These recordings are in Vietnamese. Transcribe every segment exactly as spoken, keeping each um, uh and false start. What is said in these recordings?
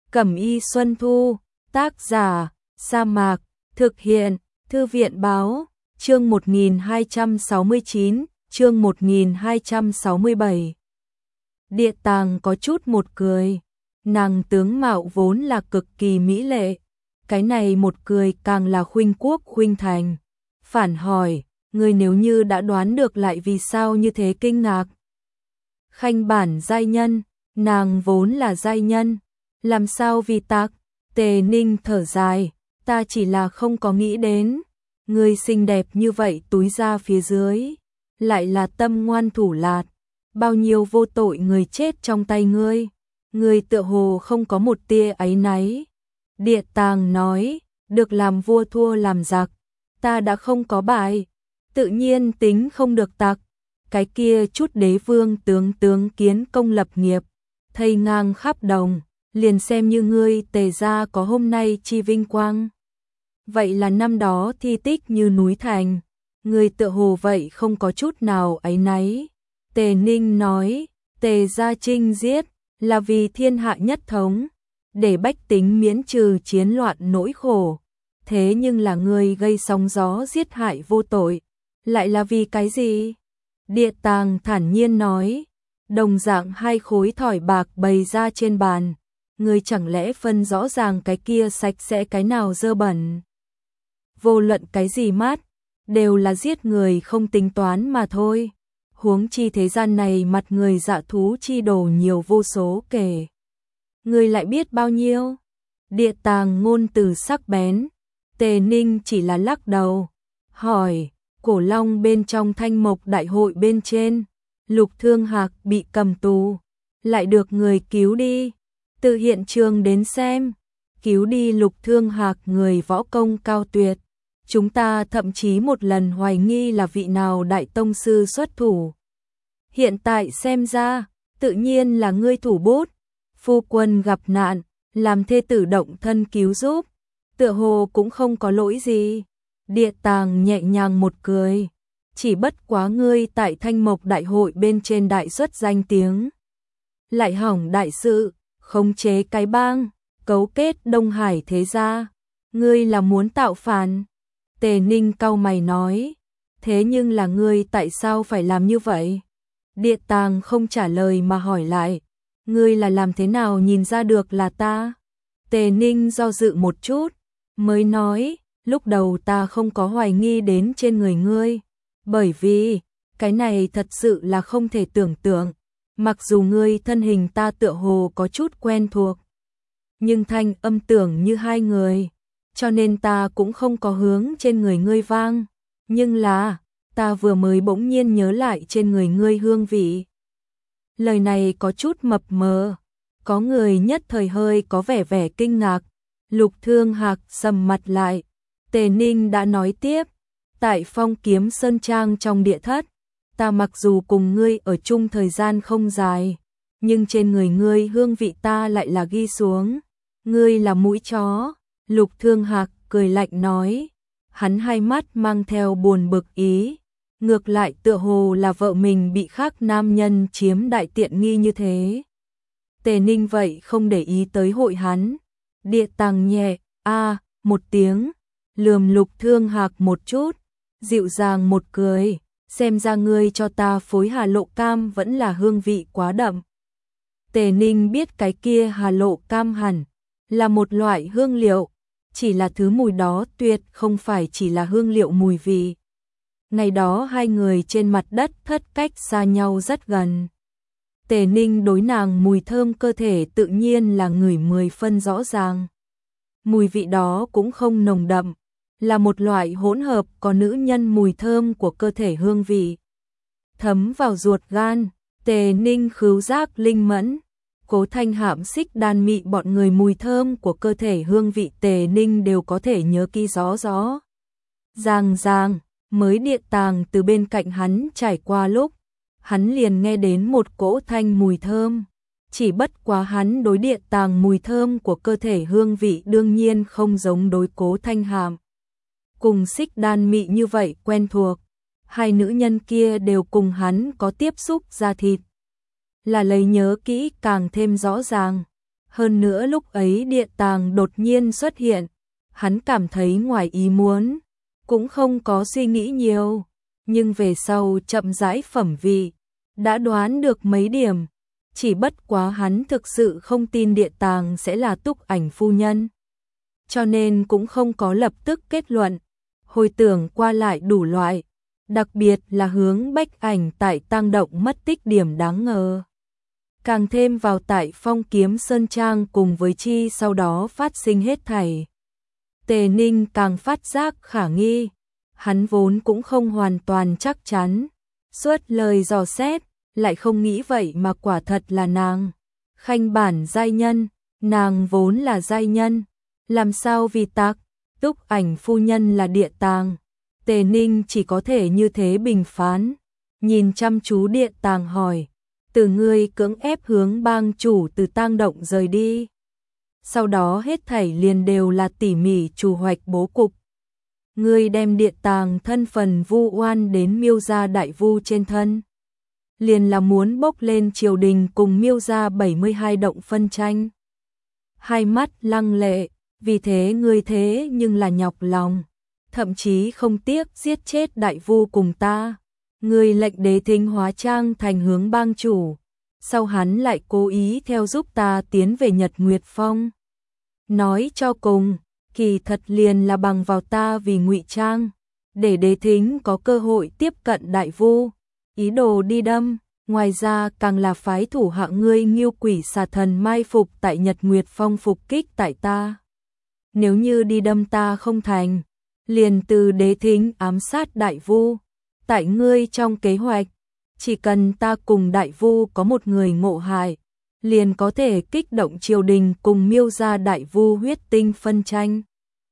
Cẩm y Xuân Thu, tác giả, Sa Mạc, thực hiện, Thư viện báo, chương một nghìn hai trăm sáu mươi chín, chương một nghìn hai trăm sáu mươi bảy. Địa Tàng có chút một cười, nàng tướng mạo vốn là cực kỳ mỹ lệ, cái này một cười càng là khuynh quốc khuynh thành. Phản hỏi, người nếu như đã đoán được lại vì sao như thế kinh ngạc? Khanh bản giai nhân, nàng vốn là giai nhân, làm sao vì tạc? Tề Ninh thở dài, ta chỉ là không có nghĩ đến, người xinh đẹp như vậy túi ra phía dưới, lại là tâm ngoan thủ lạt, bao nhiêu vô tội người chết trong tay ngươi, ngươi tựa hồ không có một tia áy náy. Địa Tàng nói, được làm vua thua làm giặc, ta đã không có bại, tự nhiên tính không được tặc, cái kia chút đế vương tướng tướng kiến công lập nghiệp, thây ngang khắp đồng, liền xem như ngươi Tề gia có hôm nay chi vinh quang. Vậy là năm đó thi tích như núi thành, ngươi tựa hồ vậy không có chút nào áy náy. Tề Ninh nói, Tề gia chinh giết, là vì thiên hạ nhất thống, để bách tính miễn trừ chiến loạn nỗi khổ. Thế nhưng là ngươi gây sóng gió giết hại vô tội, lại là vì cái gì? Địa Tàng thản nhiên nói, đồng dạng hai khối thỏi bạc bày ra trên bàn, ngươi chẳng lẽ phân rõ ràng cái kia sạch sẽ cái nào dơ bẩn? Vô luận cái gì mát, đều là giết người không tính toán mà thôi. Huống chi thế gian này mặt người dạ thú chi đồ nhiều vô số kể. Ngươi lại biết bao nhiêu? Địa Tàng ngôn từ sắc bén, Tề Ninh chỉ là lắc đầu, hỏi, Cổ Long bên trong Thanh Mộc đại hội bên trên, Lục Thương Hạc bị cầm tù, lại được người cứu đi, từ hiện trường đến xem, cứu đi Lục Thương Hạc người võ công cao tuyệt, chúng ta thậm chí một lần hoài nghi là vị nào đại tông sư xuất thủ. Hiện tại xem ra, tự nhiên là ngươi thủ bút, phu quân gặp nạn, làm thê tử động thân cứu giúp, tựa hồ cũng không có lỗi gì. Địa Tàng nhẹ nhàng một cười, chỉ bất quá ngươi tại Thanh Mộc đại hội bên trên đại xuất danh tiếng, lại hỏng đại sự, khống chế cái bang, cấu kết Đông Hải thế gia, ngươi là muốn tạo phản. Tề Ninh cau mày nói, thế nhưng là ngươi tại sao phải làm như vậy? Địa Tàng không trả lời mà hỏi lại, ngươi là làm thế nào nhìn ra được là ta? Tề Ninh do dự một chút, mới nói, lúc đầu ta không có hoài nghi đến trên người ngươi, bởi vì, cái này thật sự là không thể tưởng tượng, mặc dù ngươi thân hình ta tựa hồ có chút quen thuộc, nhưng thanh âm tưởng như hai người, cho nên ta cũng không có hướng trên người ngươi vang, nhưng là, ta vừa mới bỗng nhiên nhớ lại trên người ngươi hương vị. Lời này có chút mập mờ, có người nhất thời hơi có vẻ vẻ kinh ngạc, Lục Thương Hạc sầm mặt lại. Tề Ninh đã nói tiếp, tại Phong Kiếm Sơn Trang trong địa thất, ta mặc dù cùng ngươi ở chung thời gian không dài, nhưng trên người ngươi hương vị ta lại là ghi xuống, ngươi là mũi chó. Lục Thương Hạc cười lạnh nói, hắn hai mắt mang theo buồn bực ý, ngược lại tựa hồ là vợ mình bị khác nam nhân chiếm đại tiện nghi như thế. Tề Ninh vậy không để ý tới hội hắn, Địa Tàng nhẹ, a một tiếng, lườm Lục Thương Hạc một chút, dịu dàng một cười, xem ra ngươi cho ta phối hà lộ cam vẫn là hương vị quá đậm. Tề Ninh biết cái kia hà lộ cam hẳn là một loại hương liệu, chỉ là thứ mùi đó tuyệt không phải chỉ là hương liệu mùi vị. Ngày đó hai người trên mặt đất thất cách xa nhau rất gần. Tề Ninh đối nàng mùi thơm cơ thể tự nhiên là ngửi mười phân rõ ràng. Mùi vị đó cũng không nồng đậm, là một loại hỗn hợp có nữ nhân mùi thơm của cơ thể hương vị. Thấm vào ruột gan, Tề Ninh khứu giác linh mẫn, Cố Thanh Hạm Xích Đan mị bọn người mùi thơm của cơ thể hương vị Tề Ninh đều có thể nhớ kỹ rõ rõ. Ràng ràng, mới Địa Tàng từ bên cạnh hắn trải qua lúc, hắn liền nghe đến một cỗ thanh mùi thơm. Chỉ bất quá hắn đối Địa Tàng mùi thơm của cơ thể hương vị đương nhiên không giống đối Cố Thanh Hạm. Cùng Xích Đan mị như vậy quen thuộc, hai nữ nhân kia đều cùng hắn có tiếp xúc da thịt. Là lấy nhớ kỹ càng thêm rõ ràng, Hơn nữa lúc ấy địa tàng đột nhiên xuất hiện, hắn cảm thấy ngoài ý muốn, cũng không có suy nghĩ nhiều, nhưng về sau chậm rãi phẩm vị, đã đoán được mấy điểm, chỉ bất quá hắn thực sự không tin địa tàng sẽ là Túc Ảnh phu nhân. Cho nên cũng không có lập tức kết luận, hồi tưởng qua lại đủ loại, đặc biệt là hướng Bách Ảnh tại tang động mất tích điểm đáng ngờ. Càng thêm vào tại Phong Kiếm Sơn Trang cùng với chi sau đó phát sinh hết thảy. Tề Ninh càng phát giác khả nghi, hắn vốn cũng không hoàn toàn chắc chắn, suốt lời dò xét, lại không nghĩ vậy mà quả thật là nàng. Khanh bản giai nhân, nàng vốn là giai nhân, làm sao vì tạc, Túc Ảnh phu nhân là địa tàng. Tề Ninh chỉ có thể như thế bình phán, nhìn chăm chú địa tàng hỏi, từ ngươi cưỡng ép hướng bang chủ từ tang động rời đi. Sau đó hết thảy liền đều là tỉ mỉ chủ hoạch bố cục. Ngươi đem địa tàng thân phần vu oan đến Miêu gia đại vu trên thân, liền là muốn bốc lên triều đình cùng Miêu gia bảy mươi hai động phân tranh. Hai mắt lăng lệ, vì thế ngươi thế nhưng là nhọc lòng, thậm chí không tiếc giết chết đại vu cùng ta. Ngươi lệnh Đế Thính hóa trang thành hướng bang chủ, sau hắn lại cố ý theo giúp ta tiến về Nhật Nguyệt Phong. Nói cho cùng, kỳ thật liền là bằng vào ta vì ngụy trang, để Đế Thính có cơ hội tiếp cận đại vu, ý đồ đi đâm, ngoài ra càng là phái thủ hạ ngươi Nghiêu Quỷ Xà Thần mai phục tại Nhật Nguyệt Phong phục kích tại ta. Nếu như đi đâm ta không thành, liền từ Đế Thính ám sát đại vu. Tại ngươi trong kế hoạch, chỉ cần ta cùng đại vu có một người ngộ hại, liền có thể kích động triều đình cùng Miêu gia đại vu huyết tinh phân tranh.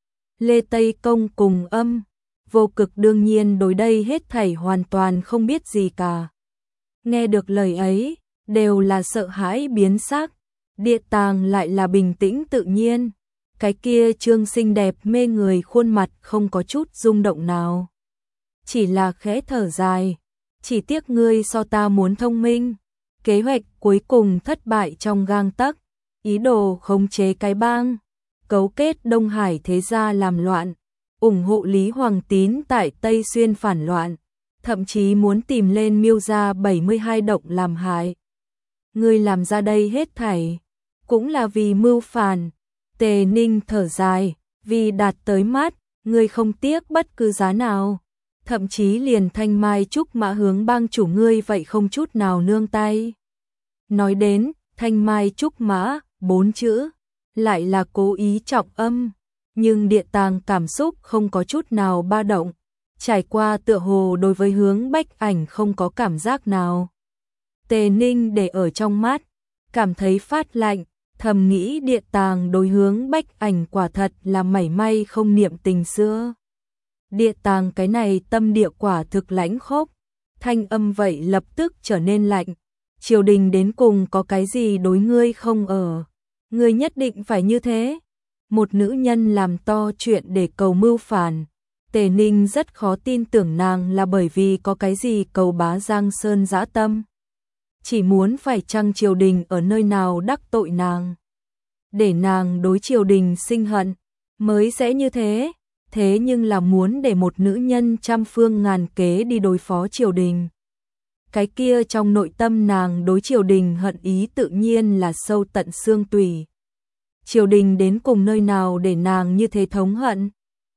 Lê Tây Công cùng Âm, Vô Cực đương nhiên đối đây hết thảy hoàn toàn không biết gì cả. Nghe được lời ấy, đều là sợ hãi biến sắc, địa tàng lại là bình tĩnh tự nhiên, cái kia trương xinh đẹp mê người khuôn mặt không có chút rung động nào. Chỉ là khẽ thở dài, chỉ tiếc ngươi so ta muốn thông minh, kế hoạch cuối cùng thất bại trong gang tấc, ý đồ khống chế cái bang, cấu kết Đông Hải thế gia làm loạn, ủng hộ Lý Hoàng Tín tại Tây Xuyên phản loạn, thậm chí muốn tìm lên Miêu gia bảy mươi hai động làm hại. Ngươi làm ra đây hết thảy, cũng là vì mưu phản. Tề Ninh thở dài, vì đạt tới mát, ngươi không tiếc bất cứ giá nào. Thậm chí liền thanh mai trúc mã hướng bang chủ ngươi vậy không chút nào nương tay. Nói đến thanh mai trúc mã, bốn chữ, lại là cố ý trọng âm, nhưng địa tàng cảm xúc không có chút nào ba động, trải qua tựa hồ đối với hướng Bách Ảnh không có cảm giác nào. Tề Ninh để ở trong mắt, cảm thấy phát lạnh, thầm nghĩ địa tàng đối hướng Bách Ảnh quả thật là mảy may không niệm tình xưa. Địa tàng cái này tâm địa quả thực lãnh khốc, thanh âm vậy lập tức trở nên lạnh. Triều đình đến cùng có cái gì đối ngươi không ở, ngươi nhất định phải như thế. Một nữ nhân làm to chuyện để cầu mưu phản, Tề Ninh rất khó tin tưởng nàng là bởi vì có cái gì cầu bá Giang Sơn dã tâm. Chỉ muốn phải chăng triều đình ở nơi nào đắc tội nàng, để nàng đối triều đình sinh hận, mới sẽ như thế. Thế nhưng là muốn để một nữ nhân trăm phương ngàn kế đi đối phó triều đình. Cái kia trong nội tâm nàng đối triều đình hận ý tự nhiên là sâu tận xương tủy. Triều đình đến cùng nơi nào để nàng như thế thống hận.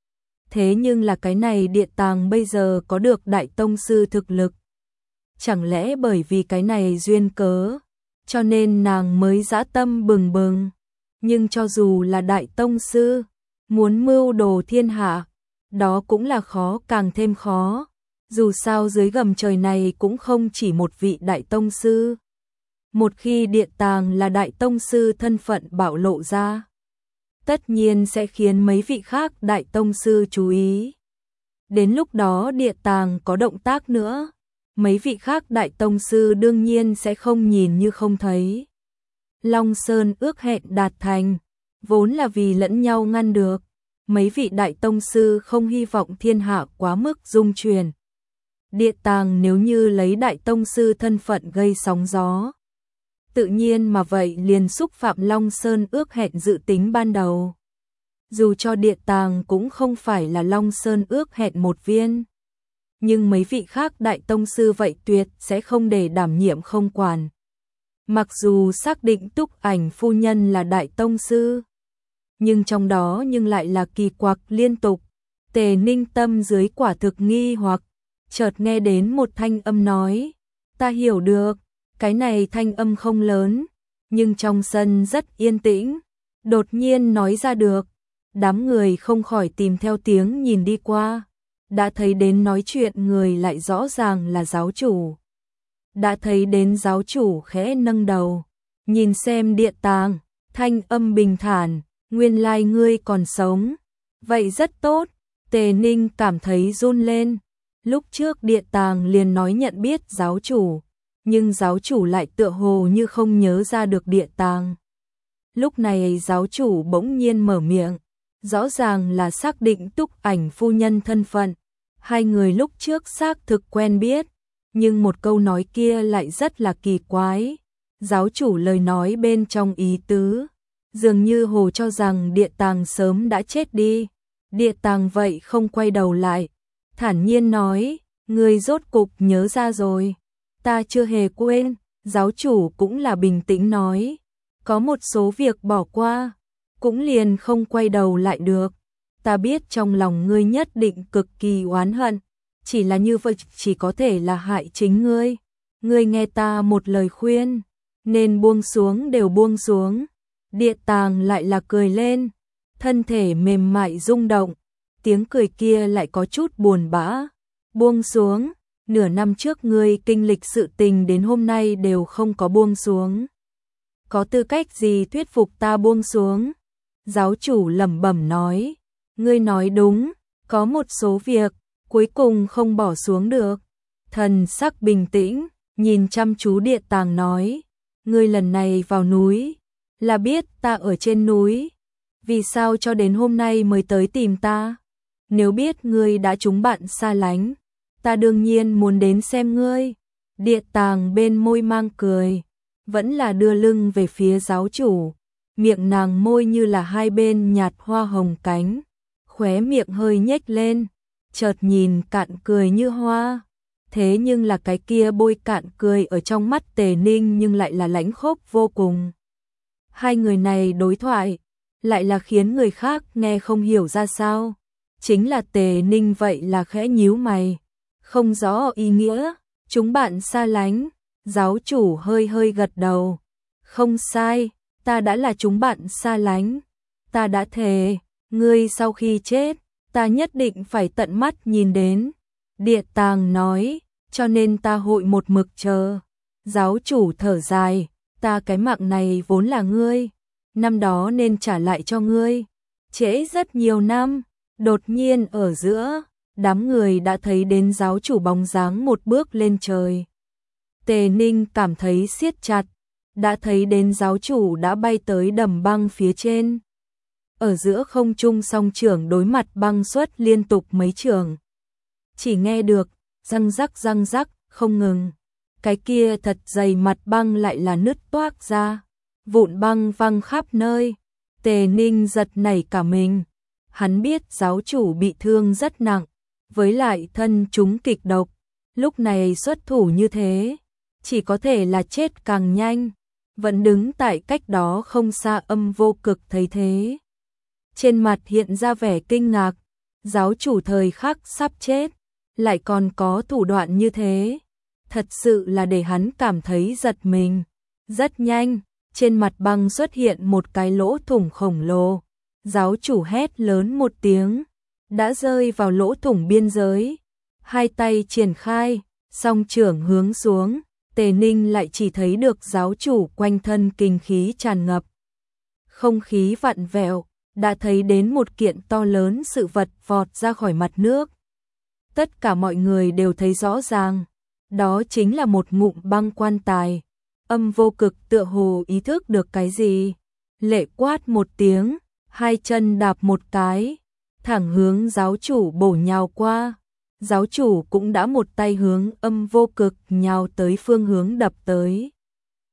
Thế nhưng là cái này địa tàng bây giờ có được đại tông sư thực lực. Chẳng lẽ bởi vì cái này duyên cớ, cho nên nàng mới dã tâm bừng bừng. Nhưng cho dù là đại tông sư, muốn mưu đồ thiên hạ, đó cũng là khó càng thêm khó. Dù sao dưới gầm trời này cũng không chỉ một vị đại tông sư. Một khi địa tàng là đại tông sư thân phận bạo lộ ra, tất nhiên sẽ khiến mấy vị khác đại tông sư chú ý. Đến lúc đó địa tàng có động tác nữa, mấy vị khác đại tông sư đương nhiên sẽ không nhìn như không thấy. Long Sơn ước hẹn đạt thành, vốn là vì lẫn nhau ngăn được. Mấy vị đại tông sư không hy vọng thiên hạ quá mức dung truyền. Địa tàng nếu như lấy đại tông sư thân phận gây sóng gió, tự nhiên mà vậy liền xúc phạm Long Sơn ước hẹn dự tính ban đầu. Dù cho địa tàng cũng không phải là Long Sơn ước hẹn một viên, nhưng mấy vị khác đại tông sư vậy tuyệt sẽ không để đảm nhiệm không quản. Mặc dù xác định Túc Ảnh phu nhân là đại tông sư, nhưng trong đó nhưng lại là kỳ quặc liên tục. Tề Ninh tâm dưới quả thực nghi hoặc, chợt nghe đến một thanh âm nói, ta hiểu được, cái này thanh âm không lớn, nhưng trong sân rất yên tĩnh, đột nhiên nói ra được. Đám người không khỏi tìm theo tiếng nhìn đi qua, đã thấy đến nói chuyện người lại rõ ràng là giáo chủ. Đã thấy đến giáo chủ khẽ nâng đầu, nhìn xem địa tàng, thanh âm bình thản, nguyên lai ngươi còn sống. Vậy rất tốt, Tề Ninh cảm thấy run lên. Lúc trước địa tàng liền nói nhận biết giáo chủ, nhưng giáo chủ lại tựa hồ như không nhớ ra được địa tàng. Lúc này giáo chủ bỗng nhiên mở miệng, rõ ràng là xác định Túc Ảnh phu nhân thân phận. Hai người lúc trước xác thực quen biết, nhưng một câu nói kia lại rất là kỳ quái. Giáo chủ lời nói bên trong ý tứ, dường như hồ cho rằng địa tàng sớm đã chết đi. Địa tàng vậy không quay đầu lại, thản nhiên nói, người rốt cục nhớ ra rồi. Ta chưa hề quên. Giáo chủ cũng là bình tĩnh nói, có một số việc bỏ qua, cũng liền không quay đầu lại được. Ta biết trong lòng ngươi nhất định cực kỳ oán hận, chỉ là như vậy chỉ có thể là hại chính ngươi. Ngươi nghe ta một lời khuyên, nên buông xuống đều buông xuống. Địa tàng lại là cười lên, thân thể mềm mại rung động, tiếng cười kia lại có chút buồn bã. Buông xuống, nửa năm trước ngươi kinh lịch sự tình đến hôm nay đều không có buông xuống. Có tư cách gì thuyết phục ta buông xuống? Giáo chủ lẩm bẩm nói, ngươi nói đúng, có một số việc, cuối cùng không bỏ xuống được. Thần sắc bình tĩnh, nhìn chăm chú địa tàng nói, ngươi lần này vào núi, là biết ta ở trên núi, vì sao cho đến hôm nay mới tới tìm ta? Nếu biết ngươi đã trúng bạn xa lánh, ta đương nhiên muốn đến xem ngươi. Địa tàng bên môi mang cười, vẫn là đưa lưng về phía giáo chủ, miệng nàng môi như là hai bên nhạt hoa hồng cánh, khóe miệng hơi nhếch lên, chợt nhìn cạn cười như hoa. Thế nhưng là cái kia bôi cạn cười ở trong mắt Tề Ninh nhưng lại là lãnh khốc vô cùng. Hai người này đối thoại, lại là khiến người khác nghe không hiểu ra sao. Chính là Tề Ninh vậy là khẽ nhíu mày, không rõ ý nghĩa. Chúng bạn xa lánh. Giáo chủ hơi hơi gật đầu, không sai, ta đã là chúng bạn xa lánh. Ta đã thề, ngươi sau khi chết, ta nhất định phải tận mắt nhìn đến. Địa tàng nói, cho nên ta hội một mực chờ. Giáo chủ thở dài, ta cái mạng này vốn là ngươi, năm đó nên trả lại cho ngươi. Trễ rất nhiều năm, đột nhiên ở giữa, đám người đã thấy đến giáo chủ bóng dáng một bước lên trời. Tề Ninh cảm thấy siết chặt, đã thấy đến giáo chủ đã bay tới đầm băng phía trên. Ở giữa không trung song trưởng đối mặt băng xuất liên tục mấy trường. Chỉ nghe được, răng rắc răng rắc, không ngừng. Cái kia thật dày mặt băng lại là nứt toác ra, vụn băng văng khắp nơi. Tề Ninh giật nảy cả mình. Hắn biết giáo chủ bị thương rất nặng, với lại thân chúng kịch độc. Lúc này xuất thủ như thế, chỉ có thể là chết càng nhanh. Vẫn đứng tại cách đó không xa Âm Vô Cực thấy thế, trên mặt hiện ra vẻ kinh ngạc. Giáo chủ thời khắc sắp chết, lại còn có thủ đoạn như thế, thật sự là để hắn cảm thấy giật mình. Rất nhanh, trên mặt băng xuất hiện một cái lỗ thủng khổng lồ. Giáo chủ hét lớn một tiếng, đã rơi vào lỗ thủng biên giới. Hai tay triển khai, song trưởng hướng xuống. Tề Ninh lại chỉ thấy được giáo chủ quanh thân kinh khí tràn ngập. Không khí vặn vẹo, đã thấy đến một kiện to lớn sự vật vọt ra khỏi mặt nước. Tất cả mọi người đều thấy rõ ràng, đó chính là một ngụm băng quan tài. Âm Vô Cực tựa hồ ý thức được cái gì, lệ quát một tiếng, hai chân đạp một cái, thẳng hướng giáo chủ bổ nhào qua. Giáo chủ cũng đã một tay hướng Âm Vô Cực nhào tới phương hướng đập tới.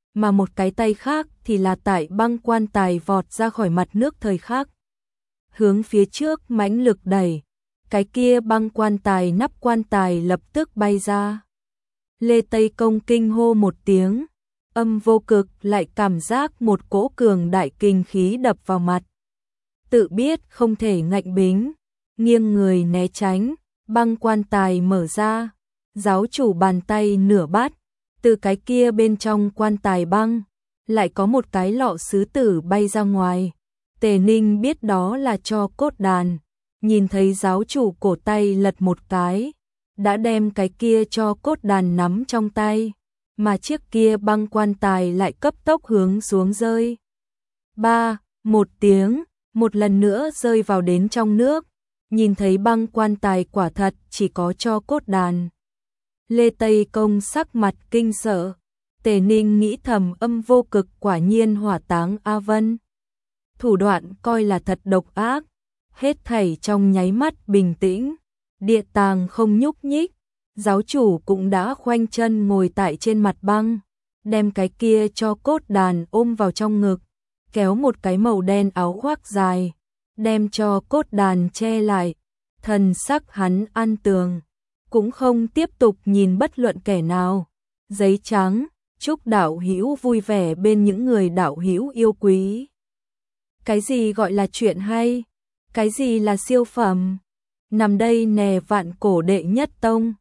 mà một cái tay khác thì là tại băng quan tài vọt ra khỏi mặt nước thời khắc. Hướng phía trước mãnh lực đẩy, cái kia băng quan tài nắp quan tài lập tức bay ra. Lê Tây Công kinh hô một tiếng, Âm Vô Cực lại cảm giác một cỗ cường đại kinh khí đập vào mặt. Tự biết không thể ngạnh bính, nghiêng người né tránh, băng quan tài mở ra, giáo chủ bàn tay nửa bát, từ cái kia bên trong quan tài băng, lại có một cái lọ sứ tử bay ra ngoài. Tề Ninh biết đó là tro cốt đàn, nhìn thấy giáo chủ cổ tay lật một cái, đã đem cái kia cho cốt đàn nắm trong tay, mà chiếc kia băng quan tài lại cấp tốc hướng xuống rơi. Ba, một tiếng, một lần nữa rơi vào đến trong nước, nhìn thấy băng quan tài quả thật chỉ có cho cốt đàn. Lê Tây Công sắc mặt kinh sợ, Tề Ninh nghĩ thầm Âm Vô Cực quả nhiên hỏa táng A Vân. Thủ đoạn coi là thật độc ác, hết thảy trong nháy mắt bình tĩnh, địa tàng không nhúc nhích, giáo chủ cũng đã khoanh chân ngồi tại trên mặt băng, đem cái kia cho cốt đàn ôm vào trong ngực, kéo một cái màu đen áo khoác dài, đem cho cốt đàn che lại, thần sắc hắn an tường, cũng không tiếp tục nhìn bất luận kẻ nào. Giấy trắng, chúc đạo hữu vui vẻ bên những người đạo hữu yêu quý. Cái gì gọi là chuyện hay? Cái gì là siêu phẩm? Nằm đây nè vạn cổ đệ nhất tông,